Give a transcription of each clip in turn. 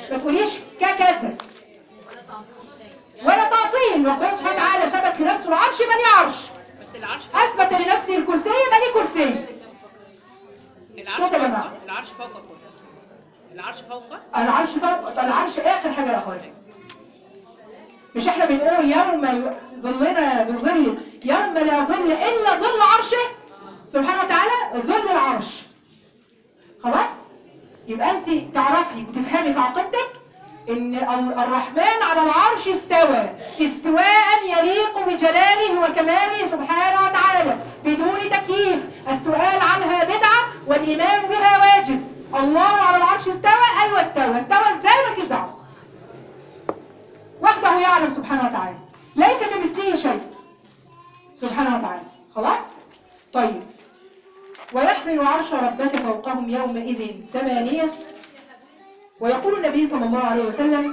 ما تقوليش ككذا ولا تعطيل. ربنا سبحانه وتعالى ثبت لنفسه العرش يبقى ليه عرش، اثبت لنفسه الكرسي يبقى ليه كرسي. العرش يا جماعه، العرش فوق الكرسي، العرش فوق، العرش فوق، العرش اخر حاجه يا اخواتي. مش احنا بنقول يوم ظلنا بظل يوم لا ظل الا ظل عرشه سبحانه وتعالى، ظل العرش. خلاص، يبقى انت تعرفي وتفهمي في عقيدتك ان الرحمن على العرش استوى استواء يليق بجلاله وكماله سبحانه وتعالى بدون تكييف. السؤال عنها بدعة والايمان بها واجب. الله على العرش استوى، ايوه استوى. استوى ازاي؟ مالكيش دعوه، وحده يعلم سبحانه وتعالى، ليس كمثله شيء سبحانه وتعالى. خلاص طيب. ويحمل عرش ربك فوقهم يومئذ ثمانية. ويقول النبي صلى الله عليه وسلم،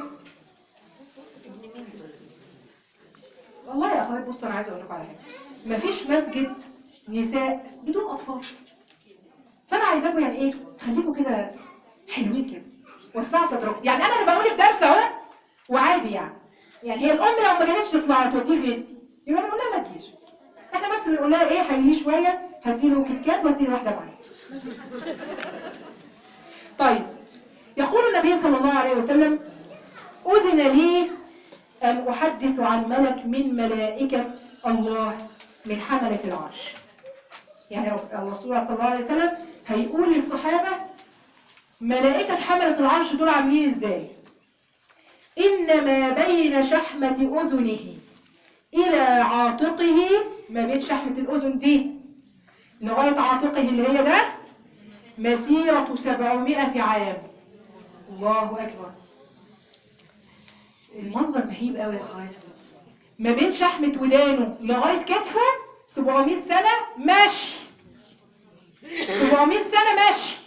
والله يا اخوات بصوا انا عايزه اقول لكم على حاجه، مفيش مسجد نساء بدون اطفال. فانا عايزاكم يعني ايه، خليكم كده حلوين كده، وسعوا صدركم. يعني انا اللي بقول الدرس اهو وعادي يعني هي الام لو ما جابتش طفلها توديه فين؟ يبقى نقول لها ما تجيش. احنا بس بنقول لها ايه، حييه شويه، هاتي له كيت كات وهاتي له واحده معايا. طيب، يقول النبي صلى الله عليه وسلم، أذن لي أن أحدث عن ملك من ملائكة الله من حملة العرش. يعني الرسول صلى الله عليه وسلم هيقول للصحابة ملائكة حملة العرش دول عاملين ازاي. إن ما بين شحمة أذنه إلى عاتقه، ما بين شحمة الأذن دي لغاية عاتقه اللي هي ده مسيرة 700 عام. الله أكبر، المنظر مهيب قوي يا اخوات. ما بين شحمة ودانه لغاية كتفه 700 سنة ماشي، 700 سنة ماشي.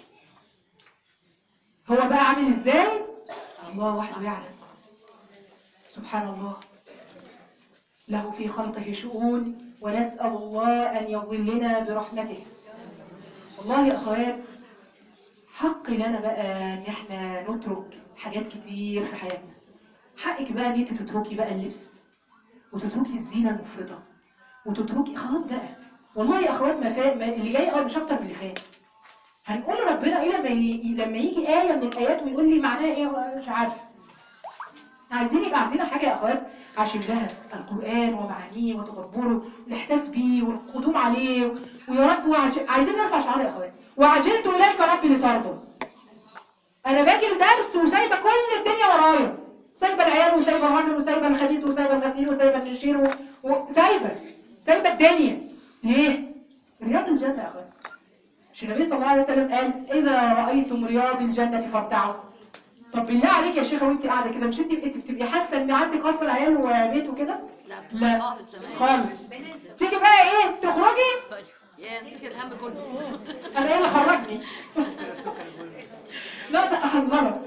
هو بقى عامل ازاي؟ الله وحده يعلم سبحان الله. له في خلقه شؤون، ونسأل الله أن يظلنا برحمته. والله يا أخوات حق لنا بقى ان احنا نترك حاجات كتير في حياتنا. حقك بقى ان انت تتركي بقى اللبس، وتتركي الزينة المفرطة، وتتركي خلاص بقى. والله يا اخوات ما اللي جاي مش اكتر من اللي فات. هنقول ربنا ايه لما يجي آية من الآيات ويقول لي معناها ايه مش عارف. عايزين يبقى عندنا حاجة يا اخوات عايشين لها، القرآن ومعانيه وتدبره والإحساس بيه والقدوم عليه. ويا رب عايزين نرفع شعار يا اخوات. وعجلت إليك ربي لترضى. انا باجي الدرس وسايبه كل الدنيا ورايا، سايبه العيال وسايبه الراجل وسايبه الخبيز وسايبه الغسيل وسايبه النشير سايبه الدنيا. ليه؟ رياض الجنه يا اخوات. مش النبي صلى الله عليه وسلم قال اذا رايتم رياض الجنه فارتعوا؟ طب بالله عليك يا شيخه وانت قاعده كده، مش انت بتبقي حاسه ان عندك اصلا عيال وبيت وكده؟ لا خالص. تيجي بقى ايه تخرجي يا مسك الهم كله. انا ايه اللي خرجني؟ لا ده حنظلت.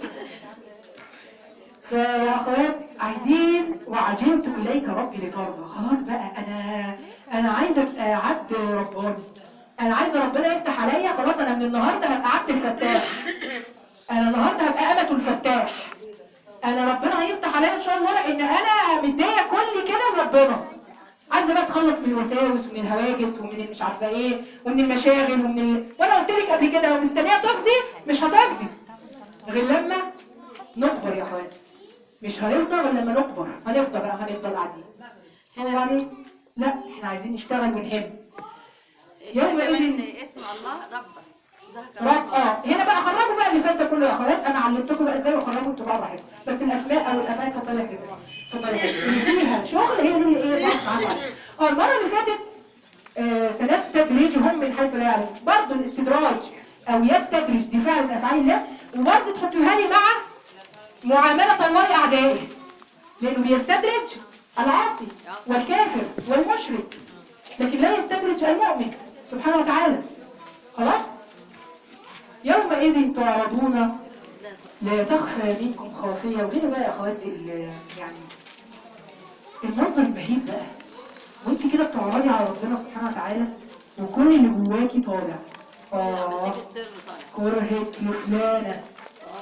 فيا اخوات عايزين وعجلت اليك ربي لترضى. خلاص بقى انا عايزه ابقى عبد رباني. انا عايزه ربنا يفتح عليا. خلاص انا من النهارده هبقى عبد الفتاح. انا النهارده هبقى امة الفتاح. انا ربنا هيفتح عليا ان شاء الله، لان انا مديه كل كده لربنا. عايزه بقى اتخلص من الوساوس ومن الهواجس ومن مش عارفه ايه ومن المشاغل وانا قلت لك قبل كده لو مستنيه تفضي مش هتفضي غير لما نكبر يا اخوات. مش هنفضل غير لما نكبر. هنفضل قاعدين هو عليه؟ لا احنا عايزين نشتغل ونهم. يوم اسم الله رب هنا بقى خرجوا بقى اللي فات ده كله يا اخوات. انا علمتكم بقى ازاي وخرجوا انتوا بقى براحتكم. بس الاسماء او الاماكن اتفضلي يا حبيبي اتفضلي اللي فيها شغل هي دي اللي ايه بقى معاكم عليها. المره اللي فاتت سنستدرجهم من حيث لا يعلمون. برضه الاستدراج او يستدرج دي فعل من افعال الله، وبرضه تحطوها لي مع معامله الله لاعدائه، لانه بيستدرج العاصي والكافر والمشرك لكن لا يستدرج المؤمن سبحانه وتعالى. خلاص. يومئذ تعرضون لا تخفى منكم خافية. وهنا بقى يا اخوات يعني المنظر المهيب بقى وانت كده بتعرضي على ربنا سبحانه وتعالى وكل اللي جواكي طالع. كرهت لفلانة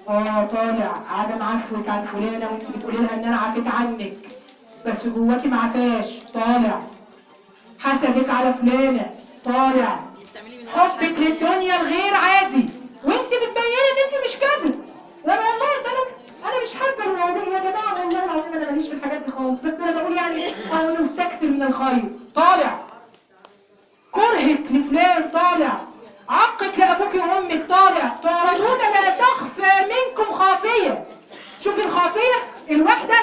طالع عدم عفوك عن فلانة وانت بتقولي لها ان انا عفيت عنك بس جواكي ما عفاش، طالع. حسدك على فلانة، طالع. حبك للدنيا الغير عادي وانت بتبيني ان انت مش كده. وانا والله انا مش حابه الموضوع يا جماعه، والله العظيم انا ماليش في الحاجات دي خالص، بس انا بقول يعني انه مستكثر من الخير، طالع. كرهك لفلان، طالع. عقك لابوك وامك، طالع. تعرضون لا تخفى منكم خافيه. شوفي الخافيه الوحده،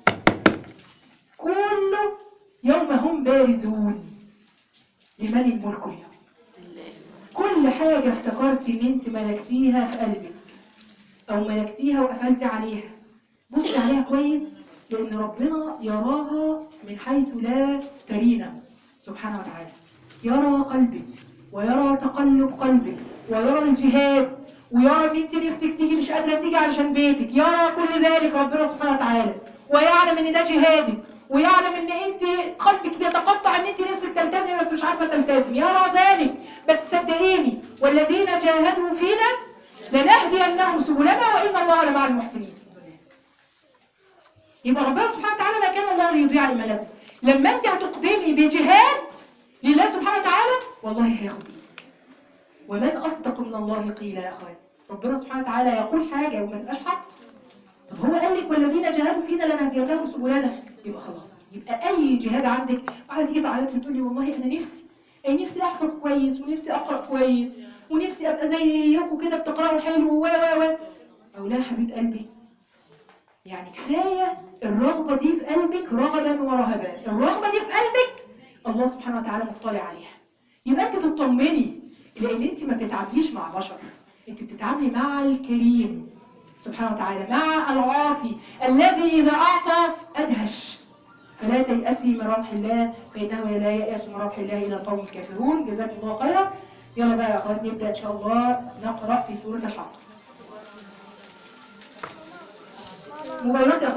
كله يوم هم بارزون لمن الملك اليوم. كل حاجه افتكرتي ان انت ملكتيها في قلبك او ملكتيها وقفلتي عليها، بصي عليها كويس، لان ربنا يراها من حيث لا ترينا سبحانه وتعالى. يرى قلبك ويرى تقلب قلبك ويرى الجهاد ويرى ان انت نفسك تيجي مش قادره تيجي علشان بيتك، يرى كل ذلك ربنا سبحانه وتعالى، ويعلم ان ده جهادك، ويعلم ان انت قلبك بيتقطع ان انت نفسك تلتزمي بس مش عارفه تلتزمي، يرى ذلك. بس صدقيني والذين جاهدوا فينا لنهدينهم سبلنا وان الله لمع المحسنين. يبقى ربنا سبحانه وتعالى ما كان الله ليضيع ايمانكم. لما انت هتقدمي بجهاد لله سبحانه وتعالى والله هياخد ايدك. ومن اصدق من الله قيل يا اخوات. ربنا سبحانه وتعالى يقول حاجه وما تبقاش حق. طب هو قال لك والذين جاهدوا فينا لنهدينهم سبلنا، يبقى خلاص. يبقى اي جهاد عندك بعد تيجي تعيط لي تقول لي والله انا نفسي احفظ كويس ونفسي اقرا كويس ونفسي ابقى زيكم كده بتقراوا حلو او لا حبيبه قلبي، يعني كفايه الرغبه دي في قلبك رغبا ورهبا. الرغبه دي في قلبك الله سبحانه وتعالى مطلع عليها، يبقى انت تطمني، لان انت ما بتتعامليش مع بشر، انت بتتعاملي مع الكريم سبحانه وتعالى، مع العاطي الذي اذا اعطى ادهش. فلا تيأسي من روح الله فانه لا ييأس من روح الله الا القوم الكافرون. جزاكم الله خيرا. يلا بقى يا اخوات نبدا ان شاء الله نقرا في سوره الحق. موبايلات